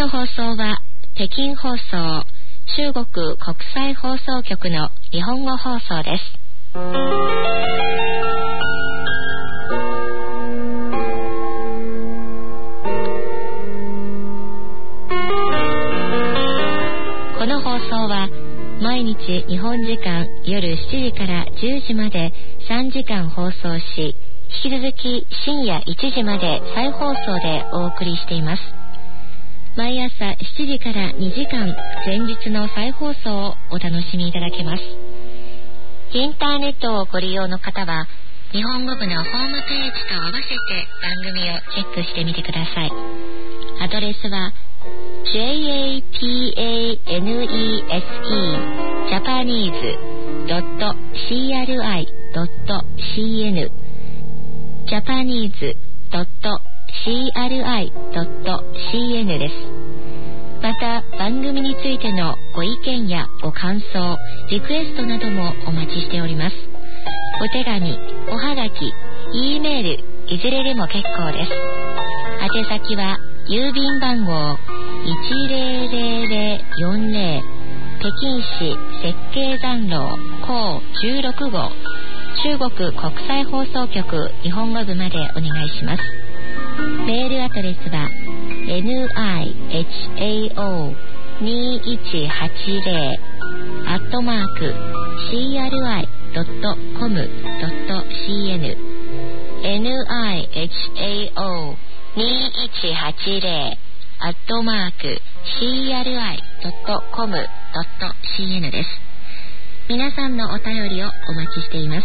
の放送は北京放送、中国国際放送局の日本語放送です。この放送は毎日日本時間夜7時から10時まで3時間放送し、引き続き深夜1時まで再放送でお送りしています。毎朝7時から2時間前日の再放送をお楽しみいただけます。インターネットをご利用の方は日本語部のホームページと合わせて番組をチェックしてみてください。アドレスは japanese.japanese.cri.cn japanese.cri.cn です。また番組についてのご意見やご感想、リクエストなどもお待ちしております。お手紙、おはがき、Eメール、いずれでも結構です。宛先は郵便番号10040、北京市設計残廊甲16号、中国国際放送局日本語部までお願いします。メールアドレスは nihao2180@cri.com.cn nihao2180@cri.com.cn です。皆さんのお便りをお待ちしています。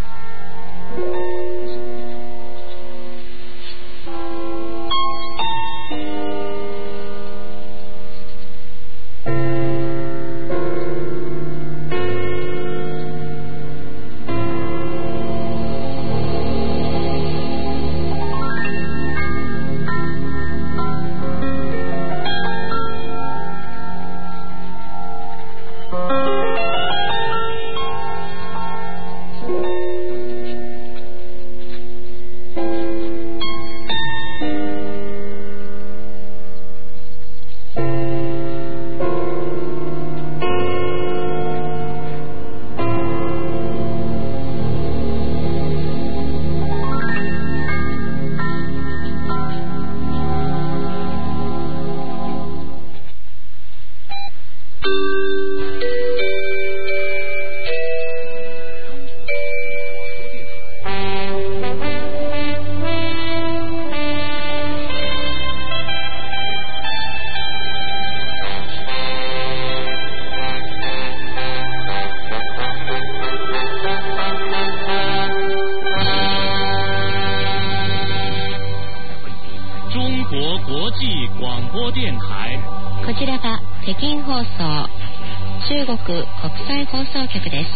こちらは北京放送、中国国際放送局です。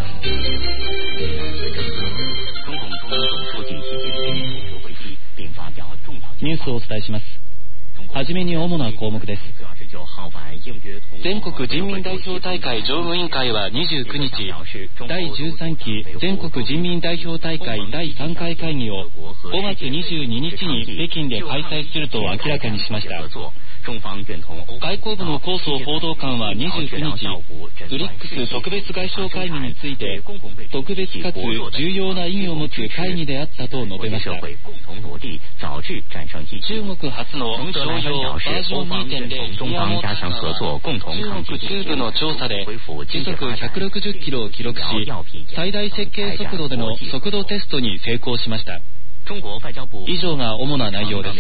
ニュースをお伝えします。はじめに主な項目です。全国人民代表大会常務委員会は29日、第13期全国人民代表大会第3回会議を5月22日に北京で開催すると明らかにしました。外交部の高層報道官は29日、ブリックス特別外相会議について、特別かつ重要な意義を持つ会議であったと述べました。中国初の商用バージョン 2.0 イヤモーターは中国中部の調査で時速160キロを記録し、最大設計速度での速度テストに成功しました。以上が主な内容です。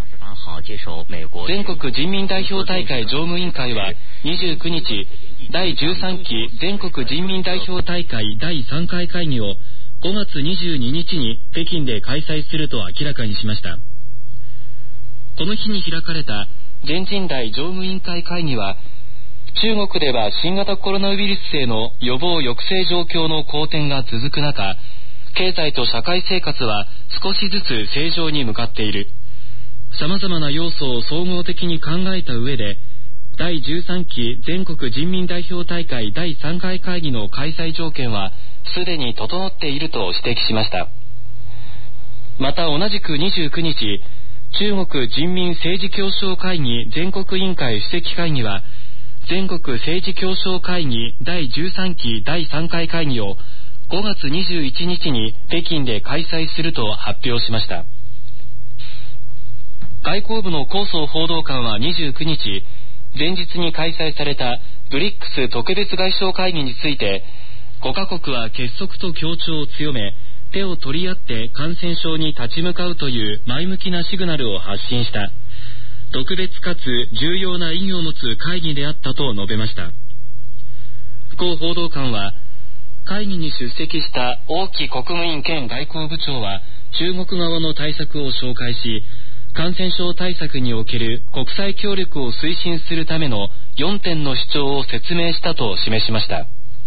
全国人民代表大会常務委員会は29日、第13期全国人民代表大会第3回会議を5月22日に北京で開催すると明らかにしました。この日に開かれた全人代常務委員会会議は、中国では新型コロナウイルスへの予防抑制状況の好転が続く中、経済と社会生活は少しずつ正常に向かっている。様々な要素を総合的に考えた上で、第13期全国人民代表大会第3回会議の開催条件はすでに整っていると指摘しました。また同じく29日、 中国人民政治協商会議全国委員会主席会議は、全国政治協商会議第13期第3回会議を5月21日に北京で開催すると発表しました。外交部の高層報道官は29日、前日に開催されたブリックス特別外相会議について、5カ国は結束と協調を強め、手を取り合って感染症に立ち向かうという前向きなシグナルを発信した特別かつ重要な意義を持つ会議であったと述べました。高報道官は、会議に出席した王毅国務院兼外交部長は中国側の対策を紹介し、感染症対策における国際協力を推進するための4点の主張を説明したと示しました。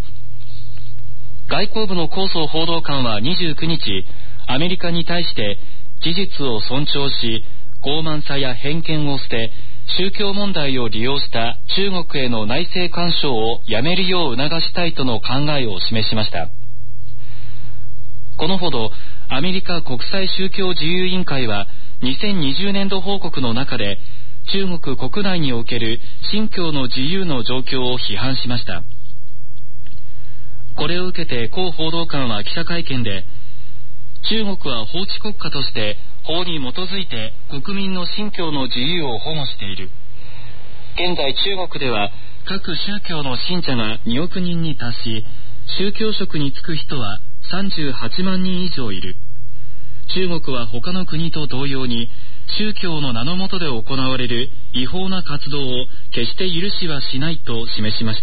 外交部の高層報道官は29日、アメリカに対して事実を尊重し、傲慢さや偏見を捨て、宗教問題を利用した中国への内政干渉をやめるよう促したいとの考えを示しました。このほど、アメリカ国際宗教自由委員会は2020年度報告の中で、中国国内における信教の自由の状況を批判しました。これを受けて高報道官は記者会見で、中国は法治国家として法に基づいて国民の信教の自由を保護している。現在中国では各宗教の信者が2億人に達し、宗教職に就く人は38万人以上いる。中国は他の国と同様に宗教の名の下で行われる違法な活動を決して許しはしないと示しました。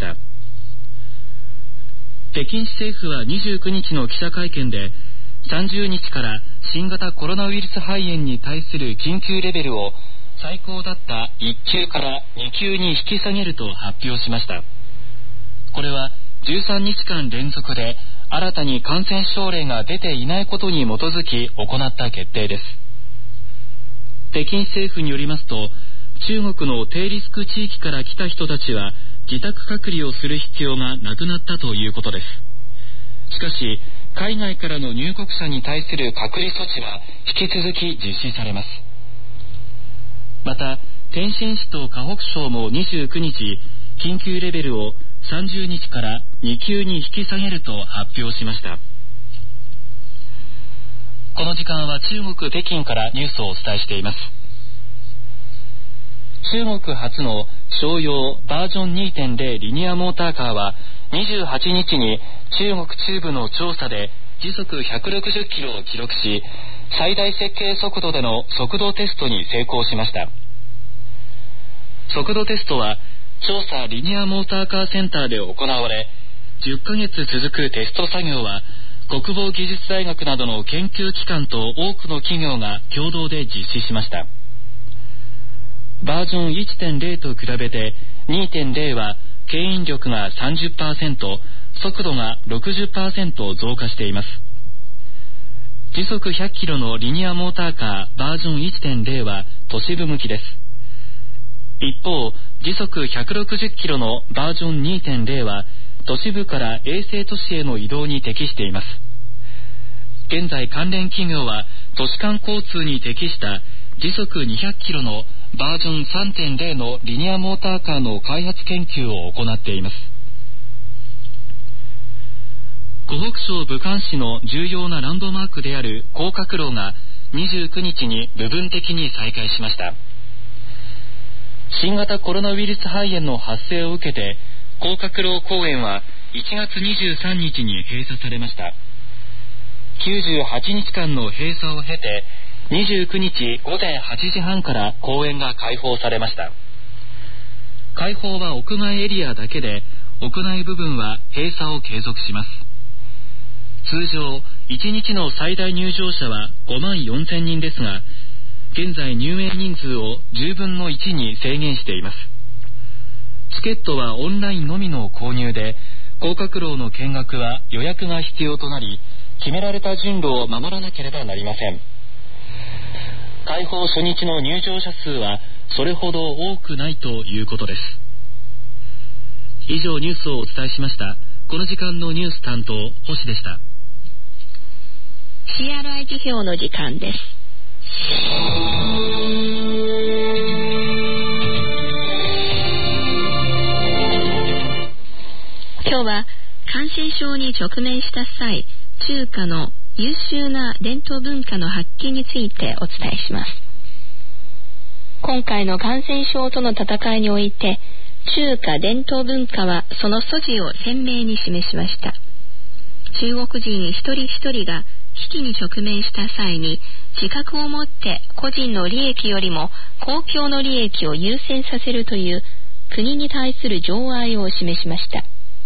北京市政府は29日の記者会見で、30日から新型コロナウイルス肺炎に対する緊急レベルを最高だった1級から2級に引き下げると発表しました。これは13日間連続で新たに感染症例が出ていないことに基づき行った決定です。北京政府によりますと、中国の低リスク地域から来た人たちは自宅隔離をする必要がなくなったということです。しかし、海外からの入国者に対する隔離措置は引き続き実施されます。また、天津市と河北省も29日、緊急レベルを30日から2級に引き下げると発表しました。この時間は中国北京からニュースをお伝えしています。中国初の商用バージョン 2.0 リニアモーターカーは28日に中国中部の調査で時速160キロを記録し、最大設計速度での速度テストに成功しました。速度テストは調査リニアモーターカーセンターで行われ、10ヶ月続くテスト作業は国防技術大学などの研究機関と多くの企業が共同で実施しました。バージョン 1.0 と比べて 2.0 は牽引力が 30%、速度が 60% 増加しています。時速100キロのリニアモーターカーバージョン 1.0 は都市部向きです。一方、時速160キロのバージョン 2.0 は都市部から衛星都市への移動に適しています。現在関連企業は都市間交通に適した時速200キロのバージョン 3.0 のリニアモーターカーの開発研究を行っています。湖北省武漢市の重要なランドマークである黄鶴楼が29日に部分的に再開しました。新型コロナウイルス肺炎の発生を受けて、黄鶴楼公園は1月23日に閉鎖されました。98日間の閉鎖を経て、29日午前8時半から公園が開放されました。開放は屋外エリアだけで、屋内部分は閉鎖を継続します。通常、1日の最大入場者は5万4000人ですが、現在入園人数を10分の1に制限しています。チケットはオンラインのみの購入で、黄鶴楼の見学は予約が必要となり、決められた順路を守らなければなりません。開放初日の入場者数はそれほど多くないということです。以上ニュースをお伝えしました。この時間のニュース担当、星でした。 CRI 辞表の時間です。 染症に直面した際、中華の優秀な伝統文化の発揮についてお伝えします。今回の感染症との戦いにおいて、中華伝統文化はその素地を鮮明に示しました。中国人一人一人が危機に直面した際に、自覚を持って個人の利益よりも公共の利益を優先させるという国に対する情愛を示しました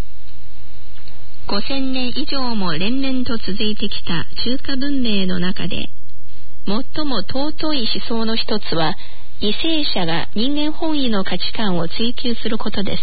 。5000年以上も連綿と続いてきた中華文明の中で、最も尊い思想の一つは、為政者が人間本位の価値観を追求することです。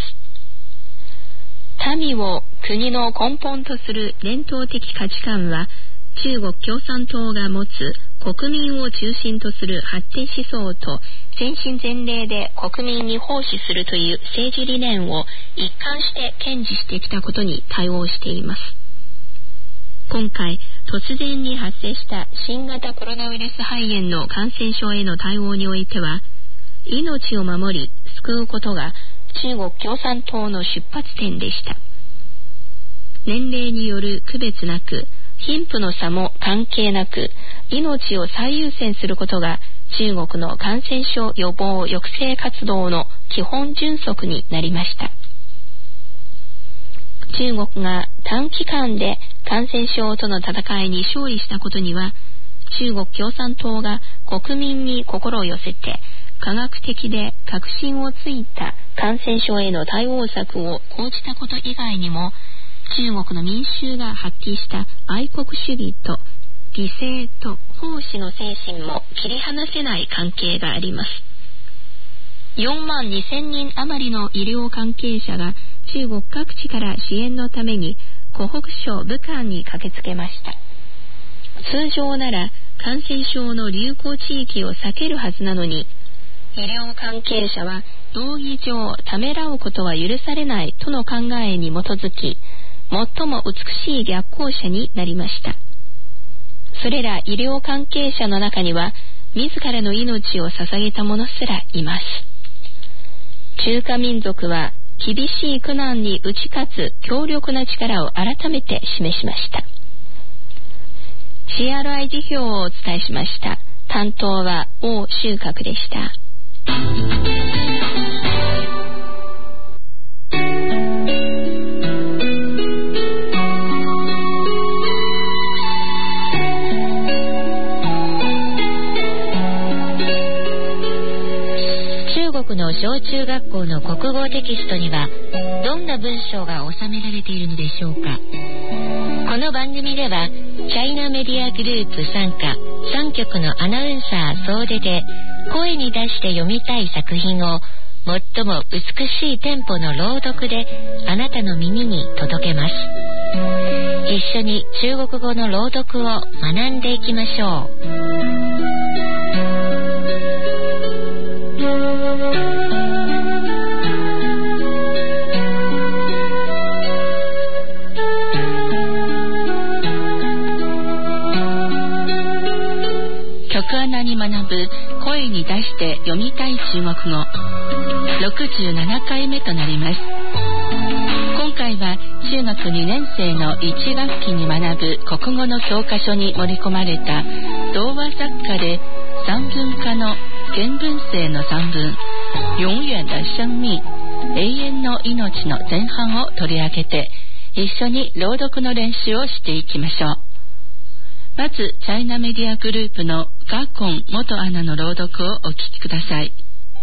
民を国の根本とする伝統的価値観は、中国共産党が持つ国民を中心とする発展思想と全身全霊で国民に奉仕するという政治理念を一貫して堅持してきたことに対応しています。今回突然に発生した新型コロナウイルス肺炎の感染症への対応においては、命を守り救うことが中国共産党の出発点でした。年齢による区別なく、貧富の差も関係なく、命を最優先することが中国の感染症予防抑制活動の基本準則になりました。中国が短期間で感染症との戦いに勝利したことには、中国共産党が国民に心を寄せて、科学的で革新をついた感染症への対応策を講じたこと以外にも、中国の民衆が発揮した愛国主義と犠牲と奉仕の精神も切り離せない関係があります。42,000人余りの医療関係者が中国各地から支援のために湖北省武漢に駆けつけました。通常なら感染症の流行地域を避けるはずなのに、医療関係者は道義上ためらうことは許されないとの考えに基づき、最も美しい逆行者になりました。それら医療関係者の中には、自らの命を捧げた者すらいます。中華民族は厳しい苦難に打ち勝つ強力な力を改めて示しました。CRI 辞表をお伝えしました。担当は王秀閣でした。中国の小中学校の国語テキストにはどんな文章が収められているのでしょうか。この番組ではチャイナメディアグループ傘下3局のアナウンサー総出で声に出して読みたい作品を最も美しいテンポの朗読であなたの耳に届けます。一緒に中国語の朗読を学んでいきましょう。局アナに学ぶ声に出して読みたい中国語67回目となります。今回は中学2年生の1学期に学ぶ国語の教科書に盛り込まれた童話作家で散文家の元文生の散文永遠的生命永遠の命の前半を取り上げて一緒に朗読の練習をしていきましょう。まずチャイナメディアグループのガコン元アナの朗読をお聞きください。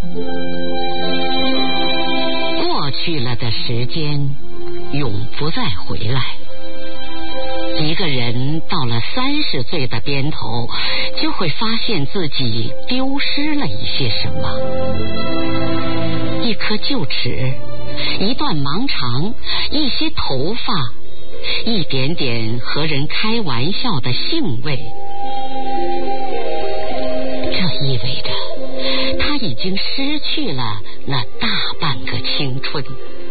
过去了的时间永不再回来。一个人到了30岁的边头，就会发现自己丢失了一些什么。一颗臼齿，一段盲肠，一些头发，一点点和人开玩笑的兴味。这意味着他已经失去了那大半个青春。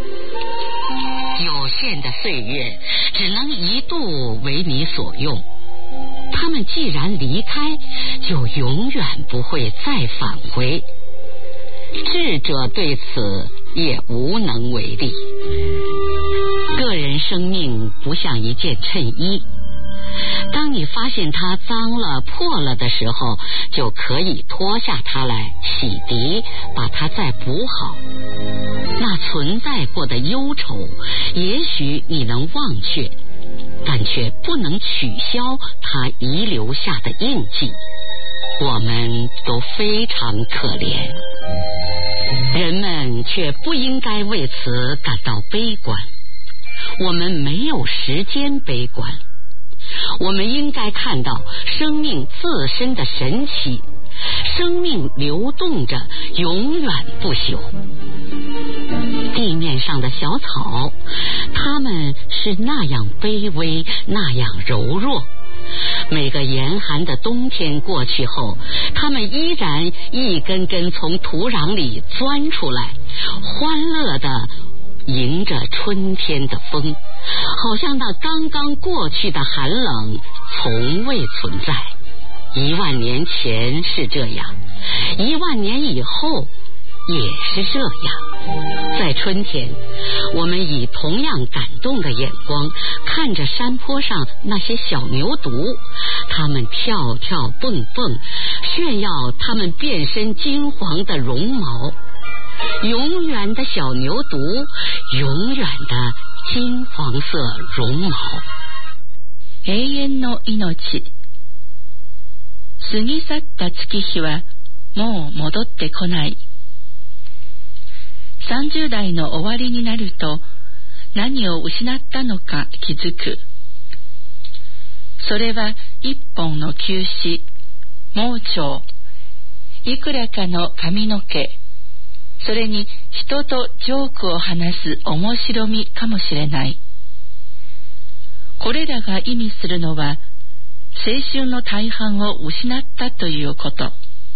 有限的岁月只能一度为你所用，他们既然离开，就永远不会再返回。智者对此也无能为力。个人生命不像一件衬衣，当你发现它脏了破了的时候，就可以脱下它来洗涤，把它再补好。那存在过的忧愁，也许你能忘却，但却不能取消它遗留下的印记。我们都非常可怜，人们却不应该为此感到悲观。我们没有时间悲观，我们应该看到生命自身的神奇，生命流动着，永远不朽。地面上的小草，它们是那样卑微，那样柔弱。每个严寒的冬天过去后，它们依然一根根从土壤里钻出来，欢乐地迎着春天的风，好像那刚刚过去的寒冷从未存在。10000年前是这样，10000年以后也是这样。在春天，我们以同样感动的眼光看着山坡上那些小牛犊，它们跳跳蹦蹦，炫耀它们变身金黄的绒毛。永远的小牛犊，永远的金黄色绒毛。 永遠の命。過ぎ去った月日はもう戻ってこない。30代の終わりになると、何を失ったのか気づく。それは一本の球枝、盲腸、いくらかの髪の毛、それに人とジョークを話す面白みかもしれない。これらが意味するのは、青春の大半を失ったということ。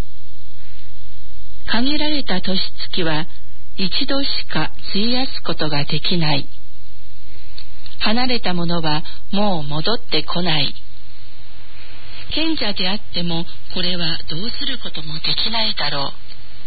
限られた年月は一度しか費やすことができない。離れたものはもう戻ってこない。賢者であってもこれはどうすることもできないだろう。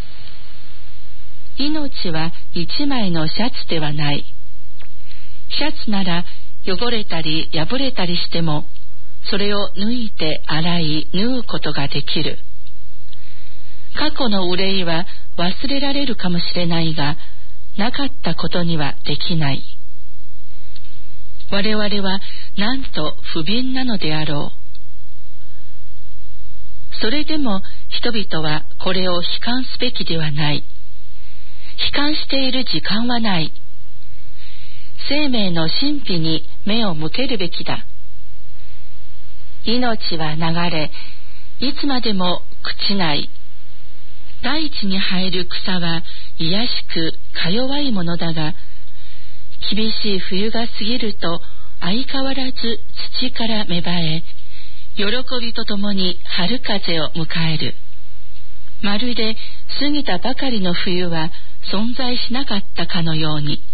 命は一枚のシャツではない。シャツなら汚れたり破れたりしても、それを脱いで洗い縫うことができる。過去の憂いは忘れられるかもしれないが、なかったことにはできない。我々はなんと不憫なのであろう。それでも人々はこれを悲観すべきではない。悲観している時間はない。生命の神秘に目を向けるべきだ。命は流れ、いつまでも朽ちない。大地に生える草は卑しくか弱いものだが、厳しい冬が過ぎると相変わらず土から芽生え、喜びとともに春風を迎える。まるで過ぎたばかりの冬は存在しなかったかのように。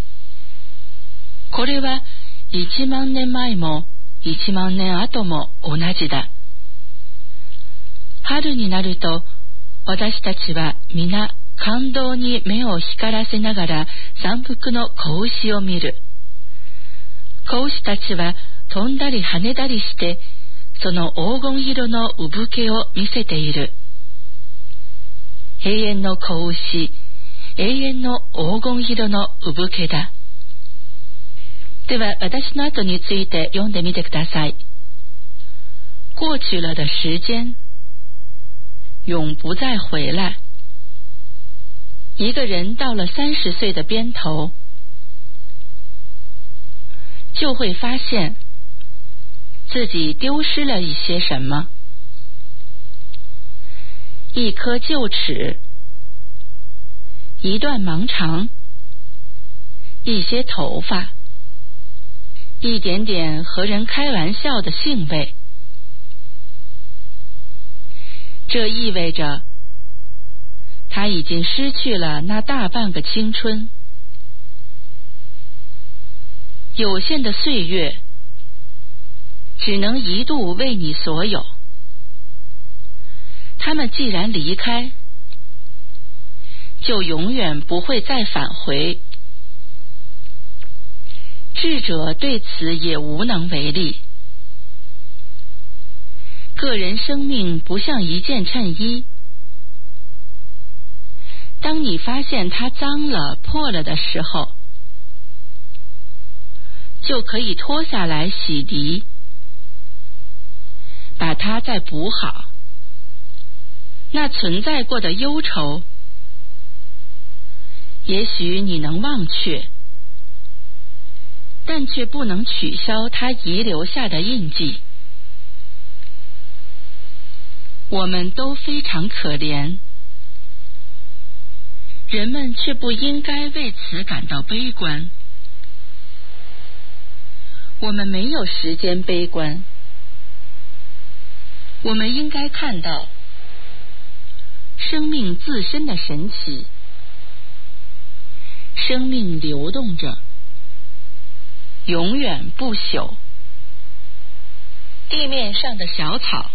これは1万年前も1万年後も同じだ。春になると私たちは皆感動に目を光らせながら山腹の子牛を見る。子牛たちは飛んだり跳ねたりしてその黄金色の産毛を見せている。永遠の子牛、永遠の黄金色の産毛だ。では私の後について読んでみてください。過去了的時間永不再回來。一個人到了30歲的邊頭，就會發現自己丟失了一些什麼。一顆臼齒，一段盲腸，一些頭髮，一點點和人開玩笑的興味。這意味着他已經失去了那大半個青春。有限的歲月只能一度為你所有。他們既然離開， 就永远不会再返回。智者对此也无能为力。个人生命不像一件衬衣，当你发现它脏了、破了的时候，就可以脱下来洗涤，把它再补好。那存在过的忧愁，也许你能忘却，但却不能取消它遗留下的印记。我们都非常可怜，人们却不应该为此感到悲观。我们没有时间悲观，我们应该看到生命自身的神奇。生命流动着，永远不朽。地面上的小草，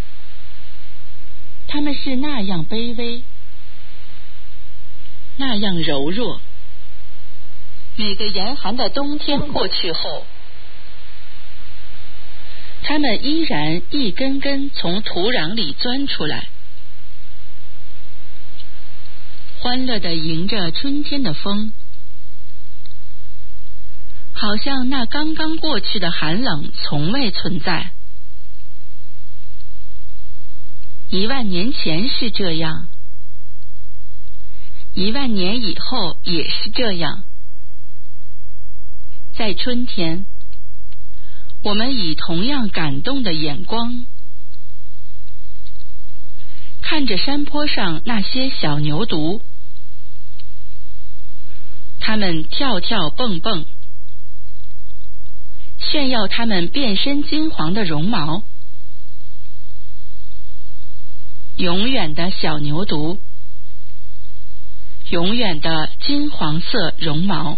它们是那样卑微，那样柔弱。每个严寒的冬天过去后，它们依然一根根从土壤里钻出来，欢乐地迎着春天的风，好像那刚刚过去的寒冷从未存在。10000年前是这样，10000年以后也是这样。在春天，我们以同样感动的眼光看着山坡上那些小牛犊，它们跳跳蹦蹦，炫耀它们遍身金黄的绒毛。永远的小牛犊，永远的金黄色绒毛。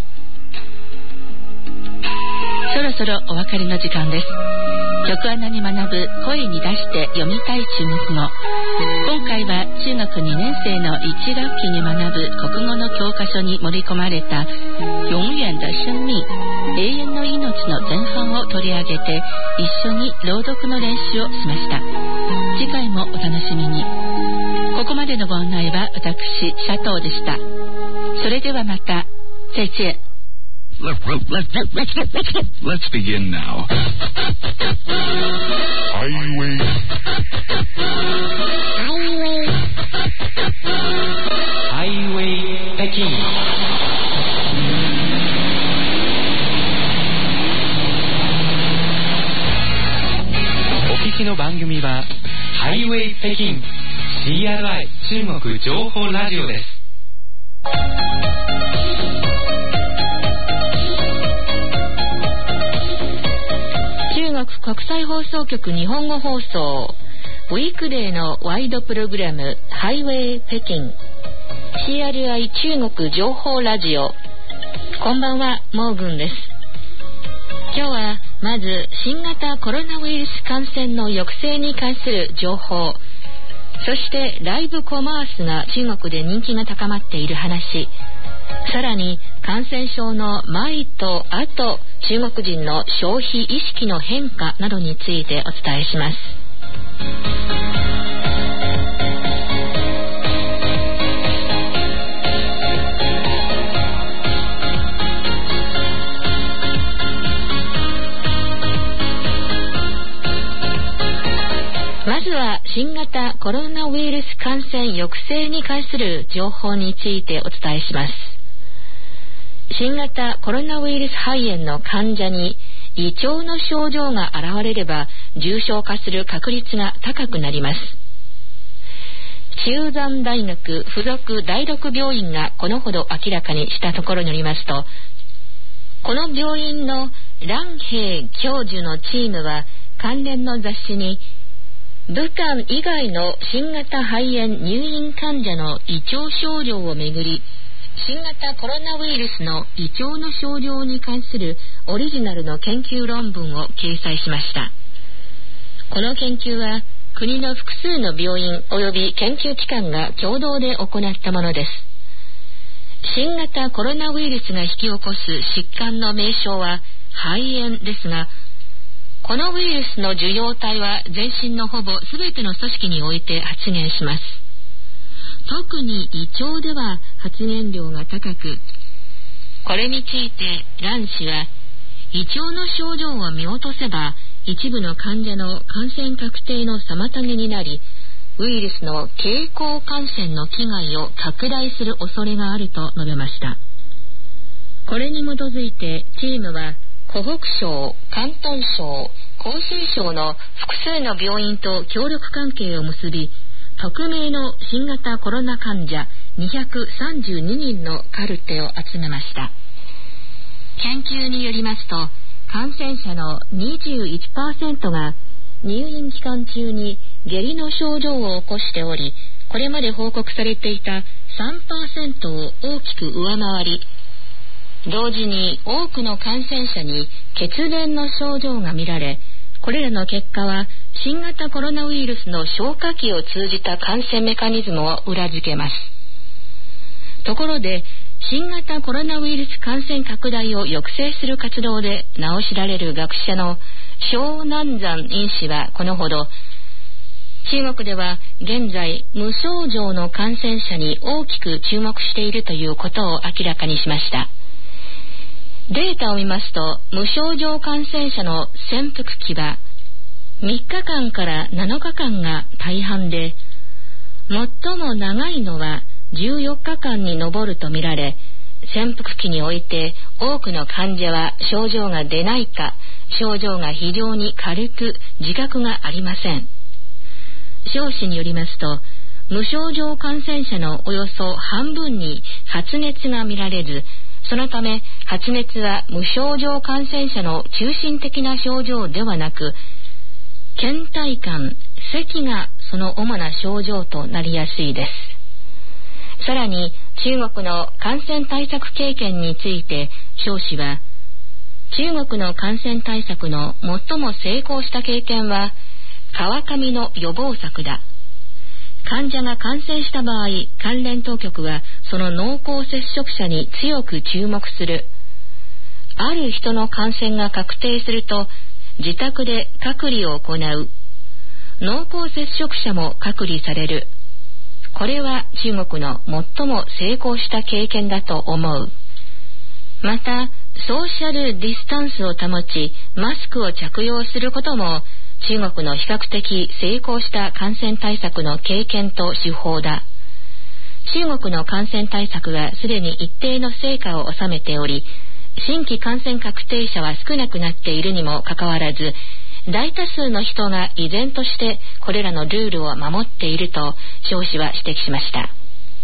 そろそろお別れの時間です。局アナに学ぶ、声に出して読みたい中国語。今回は中学2年生の1学期に学ぶ国語の教科書に盛り込まれた永遠的生命、永遠の命の前半を取り上げて一緒に朗読の練習をしました。次回もお楽しみに。ここまでのご案内は私、シャトーでした。それではまた。再见。 Let's begin now. Highway Peking。お聞きの番組はハイウェイ北京 CRI 中国情報ラジオです。 中国国際放送局日本語放送ウィークデーのワイドプログラムハイウェイ北京 CRI 中国情報ラジオ。こんばんは、モーグンです。今日はまず新型コロナウイルス感染の抑制に関する情報、そしてライブコマースが中国で人気が高まっている話、さらに感染症の前と後、中国人の消費意識の変化などについてお伝えします。まずは新型コロナウイルス感染抑制に関する情報についてお伝えします。新型コロナウイルス肺炎の患者に胃腸の症状が現れれば重症化する確率が高くなります。中山大学附属第六病院がこのほど明らかにしたところによりますと、この病院の蘭平教授のチームは関連の雑誌に武漢以外の新型肺炎入院患者の胃腸症状をめぐり、新型コロナウイルスの胃腸の症状に関するオリジナルの研究論文を掲載しました。この研究は国の複数の病院及び研究機関が共同で行ったものです。 新型コロナウイルスが引き起こす疾患の名称は肺炎ですが、このウイルスの受容体は全身のほぼ全ての組織において発現します。特に胃腸では発現量が高く、これについて蘭氏は、胃腸の症状を見落とせば一部の患者の感染確定の妨げになり、ウイルスの経口感染の危害を拡大する恐れがあると述べました。これに基づいてチームは湖北省、広東省、広州省の複数の病院と協力関係を結び、匿名の新型コロナ患者232人のカルテを集めました。研究によりますと、感染者の 21% が入院期間中に下痢の症状を起こしており、これまで報告されていた 3% を大きく上回り、同時に多くの感染者に血便の症状が見られ、これらの結果は新型コロナウイルスの消化器を通じた感染メカニズムを裏付けます。ところで、新型コロナウイルス感染拡大を抑制する活動で名を知られる学者の肖南山院士はこのほど、中国では現在無症状の感染者に大きく注目しているということを明らかにしました。データを見ますと、無症状感染者の潜伏期は3日間から7日間が大半で、最も長いのは14日間に上るとみられ、潜伏期において多くの患者は症状が出ないか、症状が非常に軽く自覚がありません。肖氏によりますと、無症状感染者のおよそ半分に発熱が見られず、そのため発熱は無症状感染者の中心的な症状ではなく、倦怠感、咳がその主な症状となりやすいです。さらに中国の感染対策経験について肖氏は、中国の感染対策の最も成功した経験は川上の予防策だ。患者が感染した場合、関連当局はその濃厚接触者に強く注目する。ある人の感染が確定すると自宅で隔離を行う。濃厚接触者も隔離される。これは中国の最も成功した経験だと思う。また、ソーシャルディスタンスを保ち、マスクを着用することも中国の比較的成功した感染対策の経験と手法だ。中国の感染対策がすでに一定の成果を収めており、新規感染確定者は少なくなっているにもかかわらず、大多数の人が依然としてこれらのルールを守っていると肖氏は指摘しました。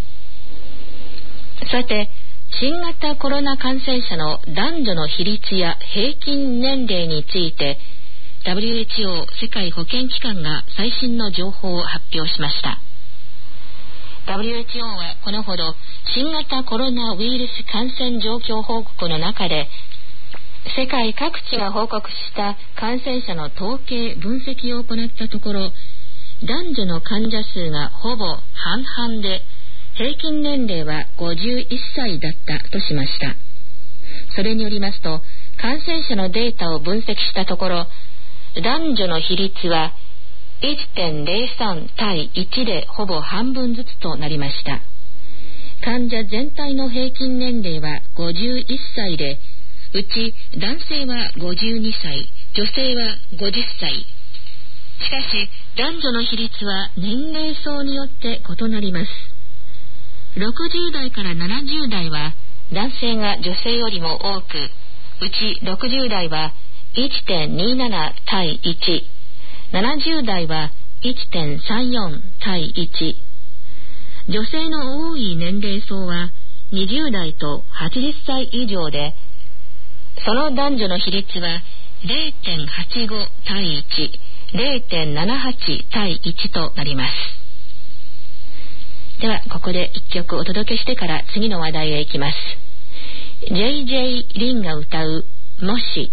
さて、新型コロナ感染者の男女の比率や平均年齢について、WHO 世界保健機関が最新の情報を発表しました。WHO はこのほど新型コロナウイルス感染状況報告の中で、世界各地が報告した感染者の統計分析を行ったところ、男女の患者数がほぼ半々で、平均年齢は51歳だったとしました。それによりますと、感染者のデータを分析したところ、男女の比率は 1.03 対1でほぼ半分ずつとなりました。患者全体の平均年齢は51歳で、うち男性は52歳、女性は50歳。しかし、男女の比率は年齢層によって異なります。60代から70代は男性が女性よりも多く、うち60代は 1.27 対1、70代は 1.34 対1。女性の多い年齢層は20代と80歳以上で、その男女の比率は 0.85 対1、0.78 対1となります。ではここで一曲お届けしてから次の話題へ行きます。 JJ リンが歌うもし。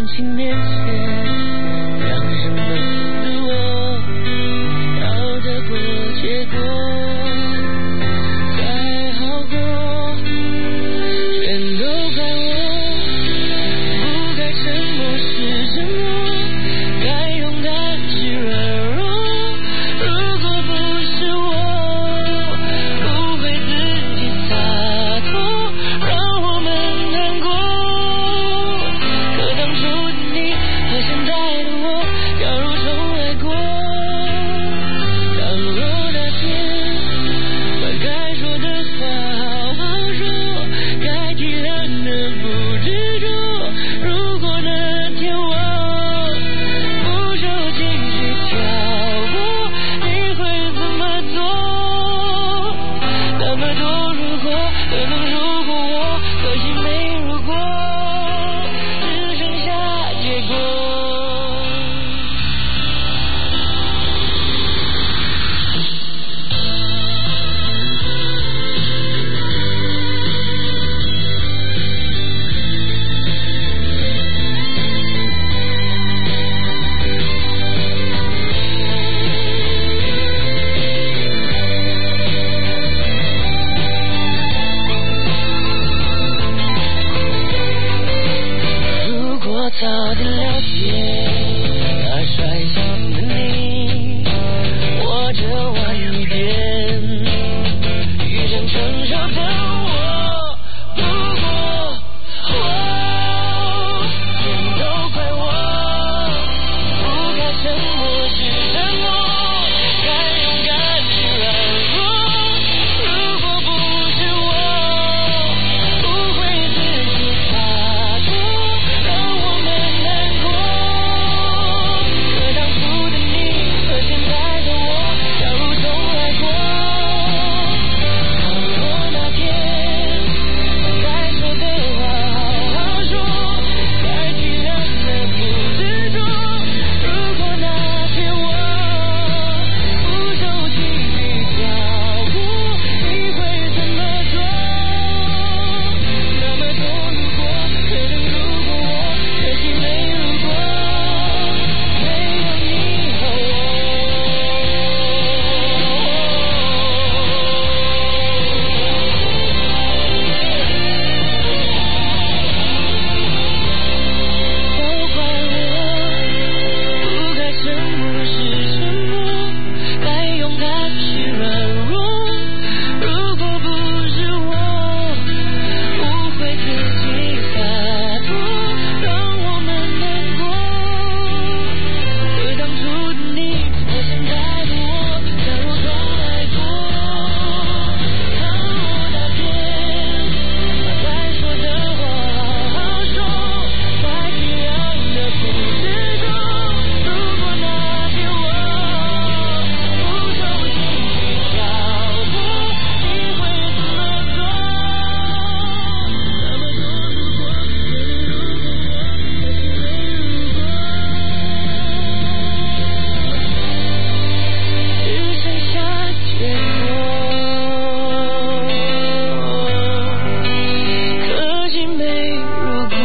情面前，让什么自我要得过且过，再好过全都怪我，不该沉默是沉默，该勇敢是软弱。如果不是我，不会自己洒脱，让我们难过。可当初的你和现在的我，假如重来过，假如那天把该说的话好好说，该体谅的不执着。如果那天我不受情绪挑拨，你会怎么做？那么多如果，可能如果我，可惜没如果，只剩下结果。如果早点了解那率性的你，或者晚一点遇见成熟的我，不过全都怪我，不该沉默是沉默，该勇敢是软弱。如果不是我，不会自己洒脱，让我们难过。可当初的你和现在的我，假如重来过，倘若那天该说的话好好说，该体谅的不执着。如果那天我不受情绪挑拨，你会怎么做？那么多如果，可能如果我，可惜没如果，没有你和都怪我，不该沉默是沉默，该勇敢是软弱。如果不是我，不会自己洒脱，让我们难过。可当初的你和现在的我，假如重来过，倘若那天把该说的话好好说，该体谅的不执着。如果那天我不受情绪挑拨，你会怎么做？那么多如果，可能如果我，可惜没如果，只剩下结果，可惜没如果。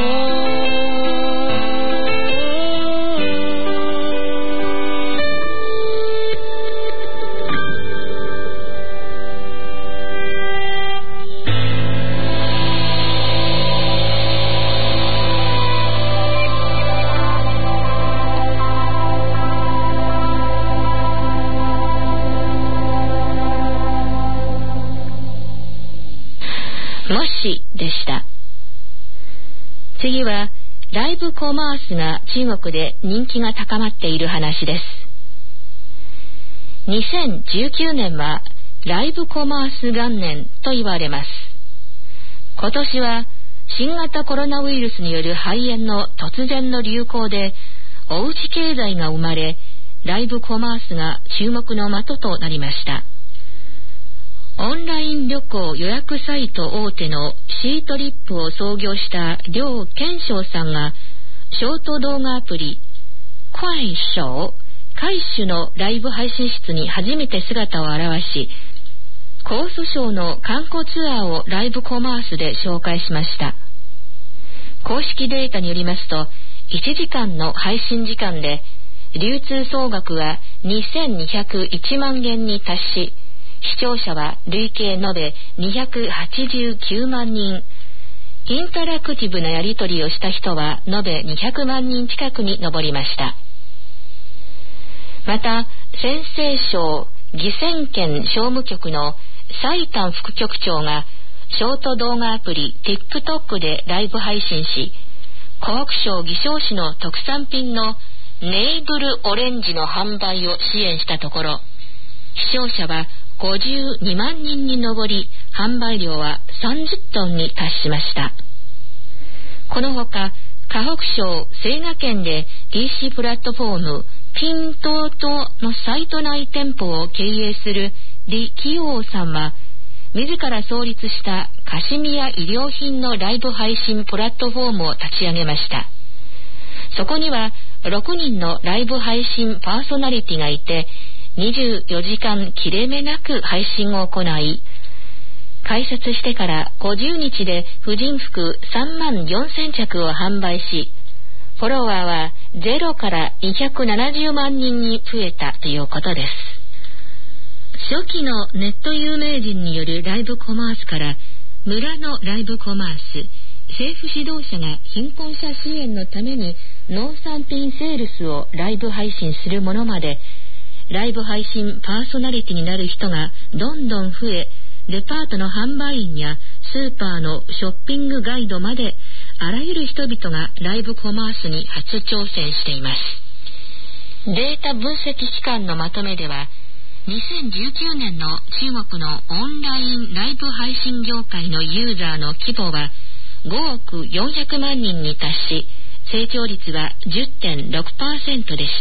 もしでした。次はライブコマースが中国で人気が高まっている話です。2019年はライブコマース元年と言われます。今年は新型コロナウイルスによる肺炎の突然の流行でおうち経済が生まれ、ライブコマースが注目の的となりました。オンライン旅行予約サイト大手のシートリップを創業した梁健章さんがショート動画アプリ快手海手のライブ配信室に初めて姿を現し、江蘇省の観光ツアーをライブコマースで紹介しました。公式データによりますと、 1時間の配信時間で流通総額は2201万元に達し、視聴者は累計延べ289万人、インタラクティブなやり取りをした人は延べ200万人近くに上りました。また、陝西省義仙県商務局の蔡丹副局長がショート動画アプリ TikTok でライブ配信し、湖北省義昌市の特産品のネーブルオレンジの販売を支援したところ、視聴者は52万人に上り、販売量は30トンに達しました。このほか、河北省清賀県で EC プラットフォームピントートのサイト内店舗を経営する李紀王さんは、自ら創立したカシミヤ衣料品のライブ配信プラットフォームを立ち上げました。そこには6人のライブ配信パーソナリティがいて、24時間切れ目なく配信を行い、開設してから50日で婦人服3万4000着を販売し、フォロワーは0から270万人に増えたということです。初期のネット有名人によるライブコマースから、村のライブコマース、政府指導者が貧困者支援のために農産品セールスをライブ配信するものまで、ライブ配信パーソナリティになる人がどんどん増え、デパートの販売員やスーパーのショッピングガイドまで、あらゆる人々がライブコマースに初挑戦しています。データ分析機関のまとめでは、2019年の中国のオンラインライブ配信業界のユーザーの規模は5億400万人に達し、成長率は 10.6% でした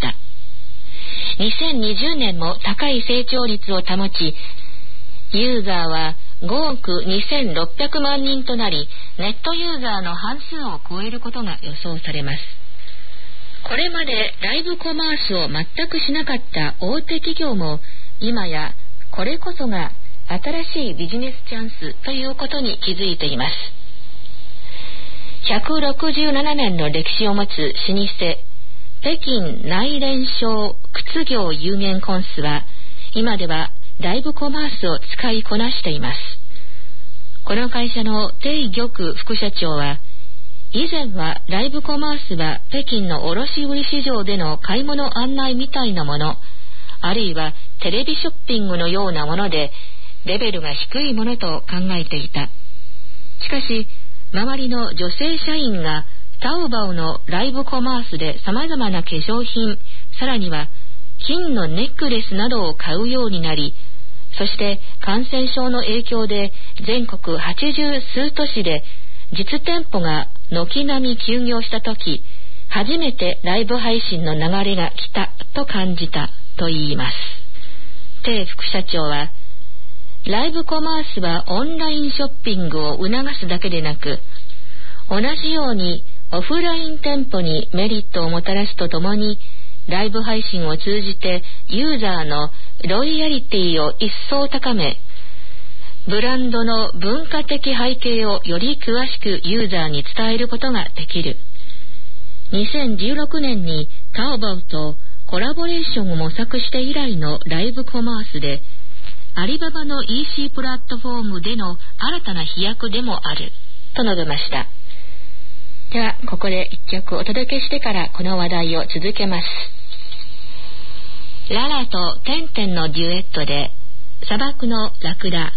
。2020年も高い成長率を保ち、ユーザーは5億2600万人となり、ネットユーザーの半数を超えることが予想されます。これまでライブコマースを全くしなかった大手企業も、今やこれこそが新しいビジネスチャンスということに気づいています。167年の歴史を持つ老舗北京内連商靴業有限コンスは、今ではライブコマースを使いこなしています。この会社の鄭玉副社長は、以前はライブコマースは北京の卸売市場での買い物案内みたいなもの、あるいはテレビショッピングのようなもので、レベルが低いものと考えていた。しかし、周りの女性社員がタオバオのライブコマースで様々な化粧品、さらには金のネックレスなどを買うようになり、そして感染症の影響で全国80数都市で実店舗が軒並み休業したとき、初めてライブ配信の流れが来たと感じたと言います。鄭副社長は、ライブコマースはオンラインショッピングを促すだけでなく、同じようにオフライン店舗にメリットをもたらすとともに、ライブ配信を通じてユーザーのロイヤリティを一層高め、ブランドの文化的背景をより詳しくユーザーに伝えることができる。2016年にタオバオとコラボレーションを模索して以来のライブコマースで、アリババの EC プラットフォームでの新たな飛躍でもあると述べました。ではここで一曲お届けしてからこの話題を続けます。ララとテンテンのデュエットで砂漠のラクダ。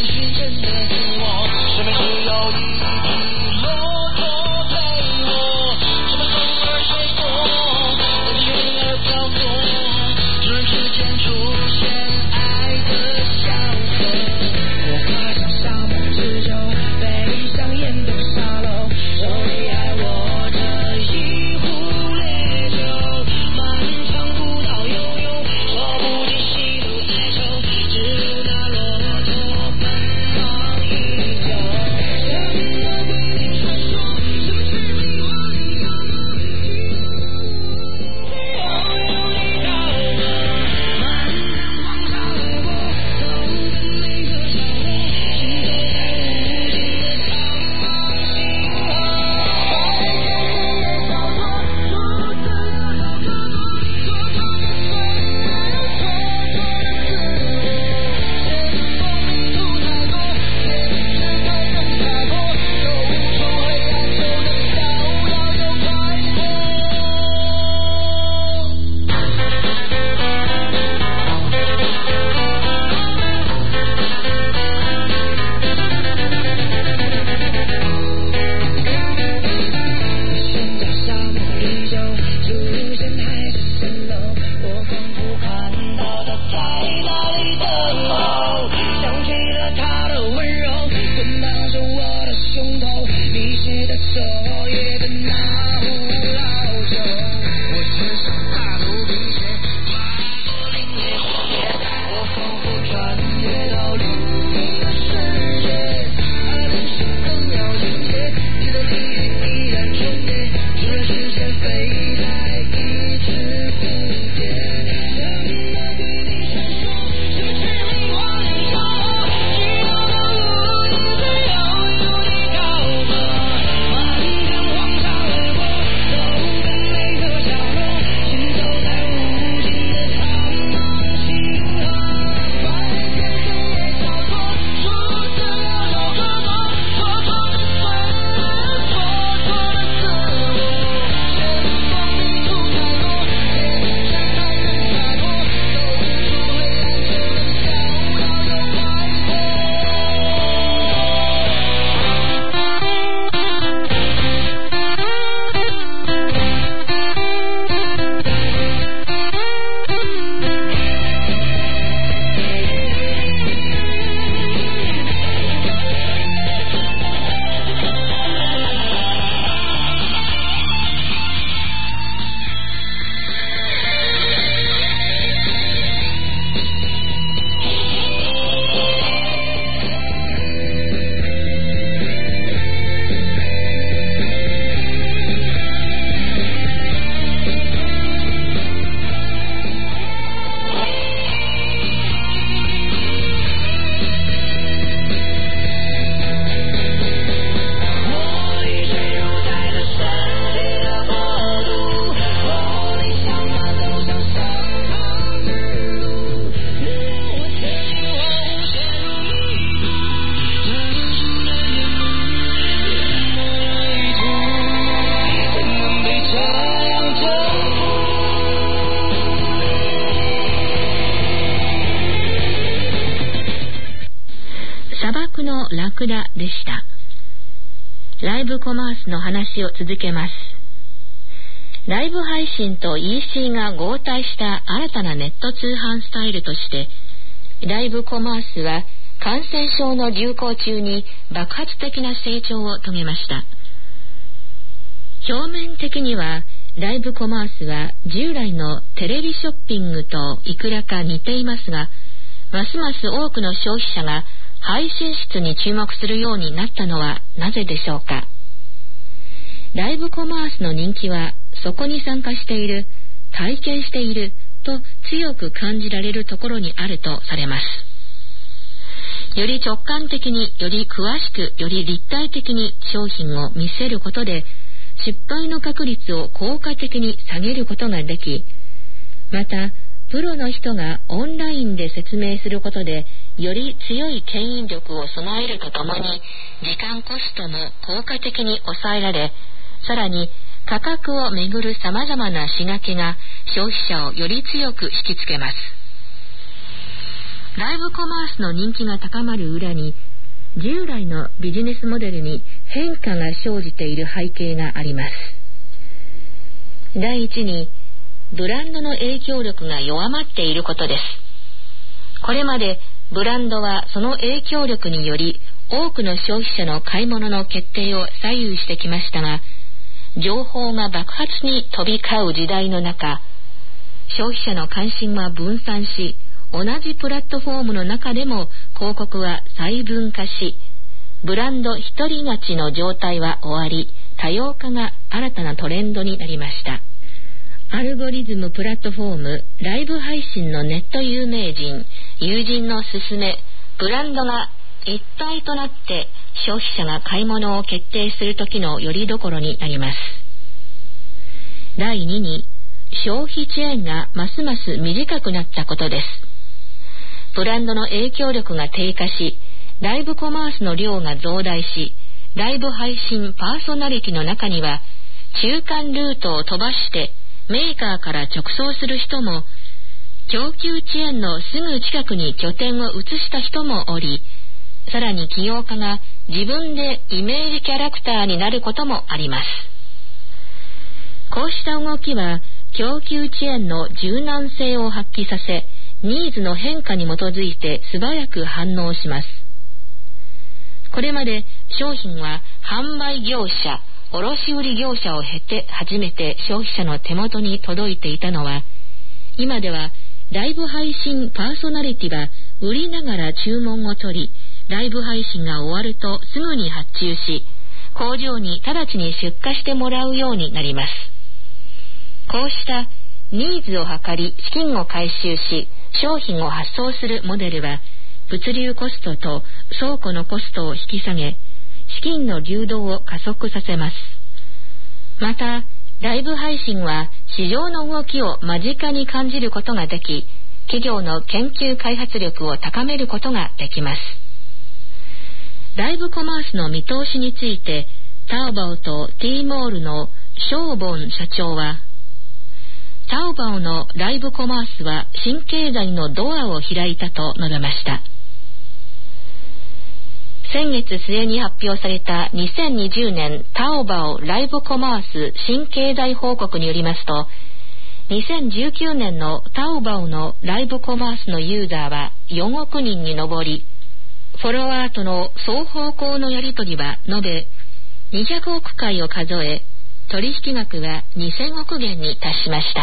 生命只有一匹骆驼陪我ラクダでした。ライブコマースの話を続けます。ライブ配信と EC が合体した新たなネット通販スタイルとして、ライブコマースは感染症の流行中に爆発的な成長を遂げました。表面的にはライブコマースは従来のテレビショッピングといくらか似ていますが、ますます多くの消費者が配信室に注目するようになったのはなぜでしょうか。ライブコマースの人気はそこに参加している、体験していると強く感じられるところにあるとされます。より直感的に、より詳しく、より立体的に商品を見せることで失敗の確率を効果的に下げることができ、またプロの人がオンラインで説明することでより強い牽引力を備えるとともに時間コストも効果的に抑えられ、さらに価格をめぐる様々な仕掛けが消費者をより強く引きつけます。ライブコマースの人気が高まる裏に、従来のビジネスモデルに変化が生じている背景があります。第一に、ブランドの影響力が弱まっていることです。これまでブランドはその影響力により多くの消費者の買い物の決定を左右してきましたが、情報が爆発に飛び交う時代の中、消費者の関心は分散し、同じプラットフォームの中でも広告は細分化し、ブランド一人勝ちの状態は終わり、多様化が新たなトレンドになりました。アルゴリズムプラットフォーム、ライブ配信のネット有名人、友人の勧め、ブランドが一体となって消費者が買い物を決定する時の拠り所になります。第2に、消費チェーンがますます短くなったことです。ブランドの影響力が低下し、ライブコマースの量が増大し、ライブ配信パーソナリティの中には中間ルートを飛ばしてメーカーから直送する人も、供給チェーンのすぐ近くに拠点を移した人もおり、さらに起業家が自分でイメージキャラクターになることもあります。こうした動きは供給チェーンの柔軟性を発揮させ、ニーズの変化に基づいて素早く反応します。これまで商品は販売業者、卸売業者を経て初めて消費者の手元に届いていたのは、今ではライブ配信パーソナリティは売りながら注文を取り、ライブ配信が終わるとすぐに発注し、工場に直ちに出荷してもらうようになります。こうしたニーズを測り資金を回収し、商品を発送するモデルは物流コストと倉庫のコストを引き下げ、資金の流動を加速させます。また、ライブ配信は市場の動きを間近に感じることができ、企業の研究開発力を高めることができます。ライブコマースの見通しについて、タオバオとティーモールのショーボン社長は、タオバオのライブコマースは新経済のドアを開いたと述べました。先月末に発表された2020年タオバオライブコマース新経済報告によりますと、2019年のタオバオのライブコマースのユーザーは4億人に上り、フォロワーとの双方向のやり取りは延べ200億回を数え、取引額は2000億元に達しました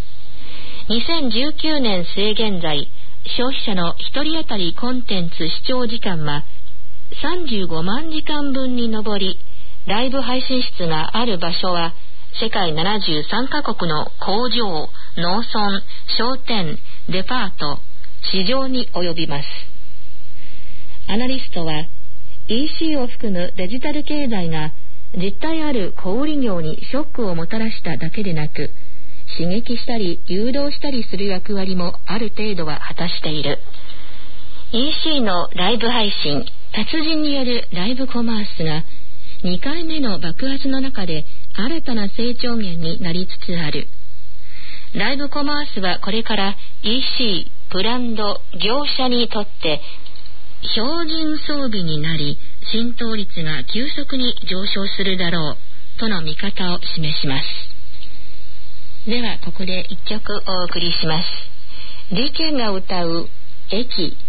。2019年末現在、消費者の1人当たりコンテンツ視聴時間は35万時間分に上り、ライブ配信室がある場所は世界73カ国の工場、農村、商店、デパート、市場に及びます。アナリストは EC を含むデジタル経済が実体ある小売業にショックをもたらしただけでなく、刺激したり誘導したりする役割もある程度は果たしている。 EC のライブ配信、達人によるライブコマースが2回目の爆発の中で新たな成長源になりつつある。ライブコマースはこれから EC、ブランド、業者にとって標準装備になり、浸透率が急速に上昇するだろうとの見方を示します。ではここで一曲お送りします。リケが歌う駅。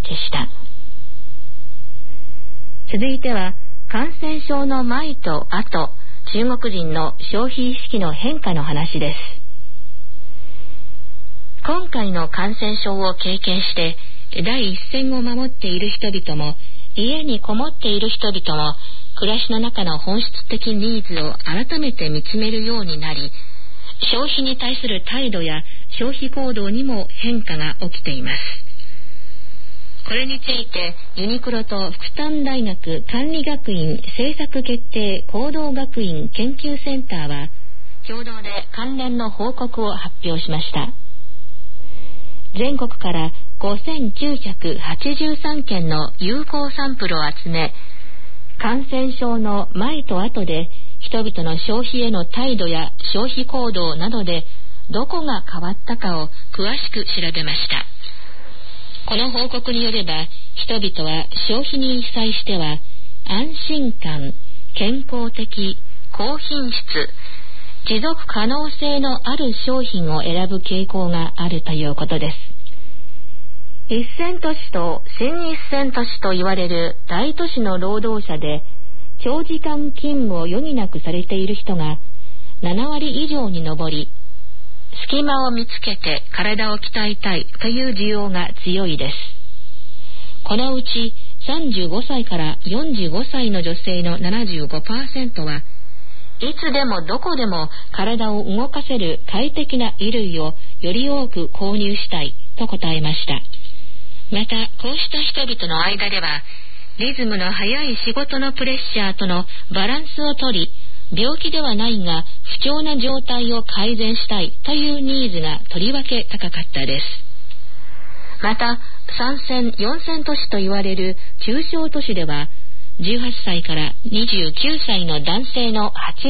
でした。続いては感染症の前と後、中国人の消費意識の変化の話です。今回の感染症を経験して第一線を守っている人々も、家にこもっている人々も、暮らしの中の本質的ニーズを改めて見つめるようになり、消費に対する態度や消費行動にも変化が起きています。これについてユニクロと福丹大学管理学院政策決定行動学院研究センターは共同で関連の報告を発表しました。全国から5983件の有効サンプルを集め、感染症の前と後で人々の消費への態度や消費行動などでどこが変わったかを詳しく調べました。この報告によれば、人々は消費に際しては安心感、健康的、高品質、持続可能性のある商品を選ぶ傾向があるということです。一線都市と新一線都市と言われる大都市の労働者で、長時間勤務を余儀なくされている人が7割以上に上り、隙間を見つけて体を鍛えたいという需要が強いです。このうち35歳から45歳の女性の 75% はいつでもどこでも体を動かせる快適な衣類をより多く購入したいと答えました。またこうした人々の間では、リズムの速い仕事のプレッシャーとのバランスをとり、病気ではないが不調な状態を改善したいというニーズがとりわけ高かったです。また3線4線都市と言われる中小都市では、18歳から29歳の男性の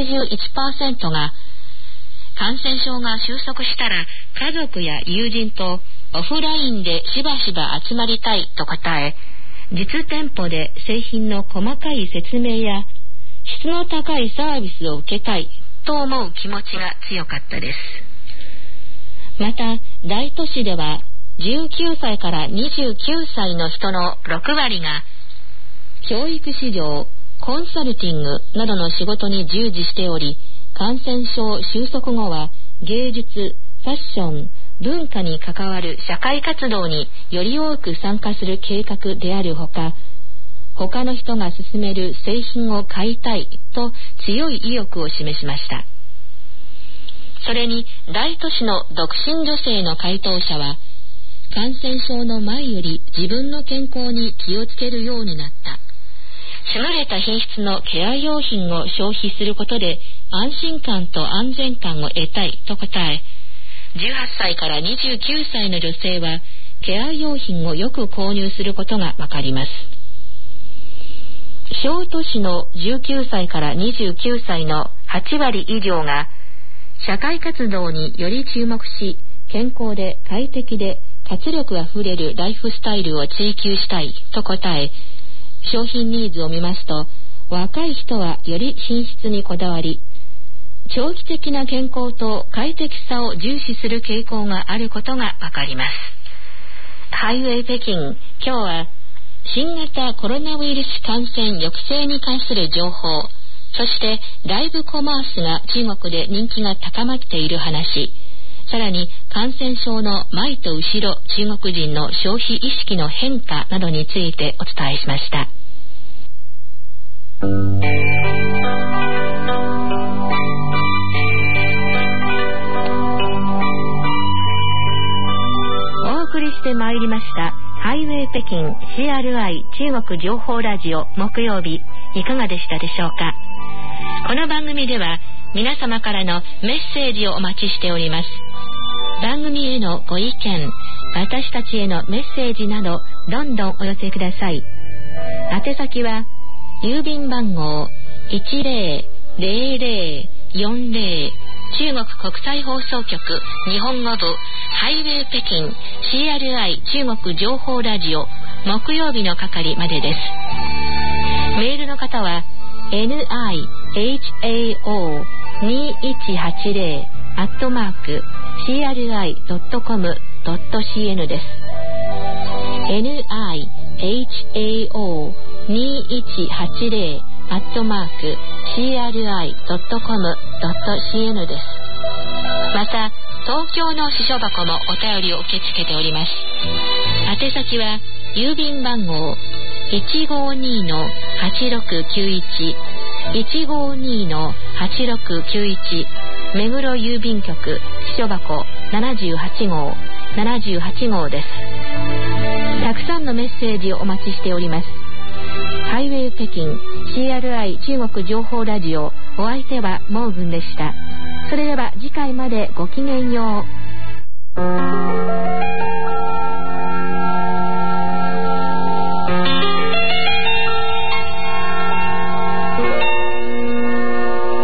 81% が感染症が収束したら家族や友人とオフラインでしばしば集まりたいと答え、実店舗で製品の細かい説明や質の高いサービスを受けたいと思う気持ちが強かったです。また大都市では19歳から29歳の人の6割が教育市場、コンサルティングなどの仕事に従事しており、感染症収束後は芸術、ファッション、文化に関わる社会活動により多く参加する計画であるほか、他の人が勧める製品を買いたいと強い意欲を示しました。それに大都市の独身女性の回答者は、感染症の前より自分の健康に気をつけるようになった。優れた品質のケア用品を消費することで安心感と安全感を得たいと答え、18歳から29歳の女性はケア用品をよく購入することがわかります。小都市の19歳から29歳の8割以上が社会活動により注目し、健康で快適で活力あふれるライフスタイルを追求したいと答え、商品ニーズを見ますと、若い人はより品質にこだわり、長期的な健康と快適さを重視する傾向があることがわかります。ハイウェイ北京、今日は新型コロナウイルス感染抑制に関する情報、そしてライブコマースが中国で人気が高まっている話、さらに感染症の前と後ろ、中国人の消費意識の変化などについてお伝えしました。お送りしてまいりましたハイウェイ北京 CRI 中国情報ラジオ木曜日、いかがでしたでしょうか。この番組では皆様からのメッセージをお待ちしております。番組へのご意見、私たちへのメッセージなどどんどんお寄せください。宛先は郵便番号 1000040 中国国際放送局日本語部ハイウェイ北京 CRI 中国情報ラジオ木曜日の係までです。メールの方は nihao2180@cri.com.cn です。nihao2180 CRI.80@cri.com.cn です。また東京の私書箱もお便りを受け付けております。宛先は郵便番号 152-8691 152-8691 目黒郵便局私書箱78号78号です。たくさんのメッセージをお待ちしております。ハイウェイ北京 CRI 中国情報ラジオ、お相手はモーグンでした。それでは次回までごきげんよう。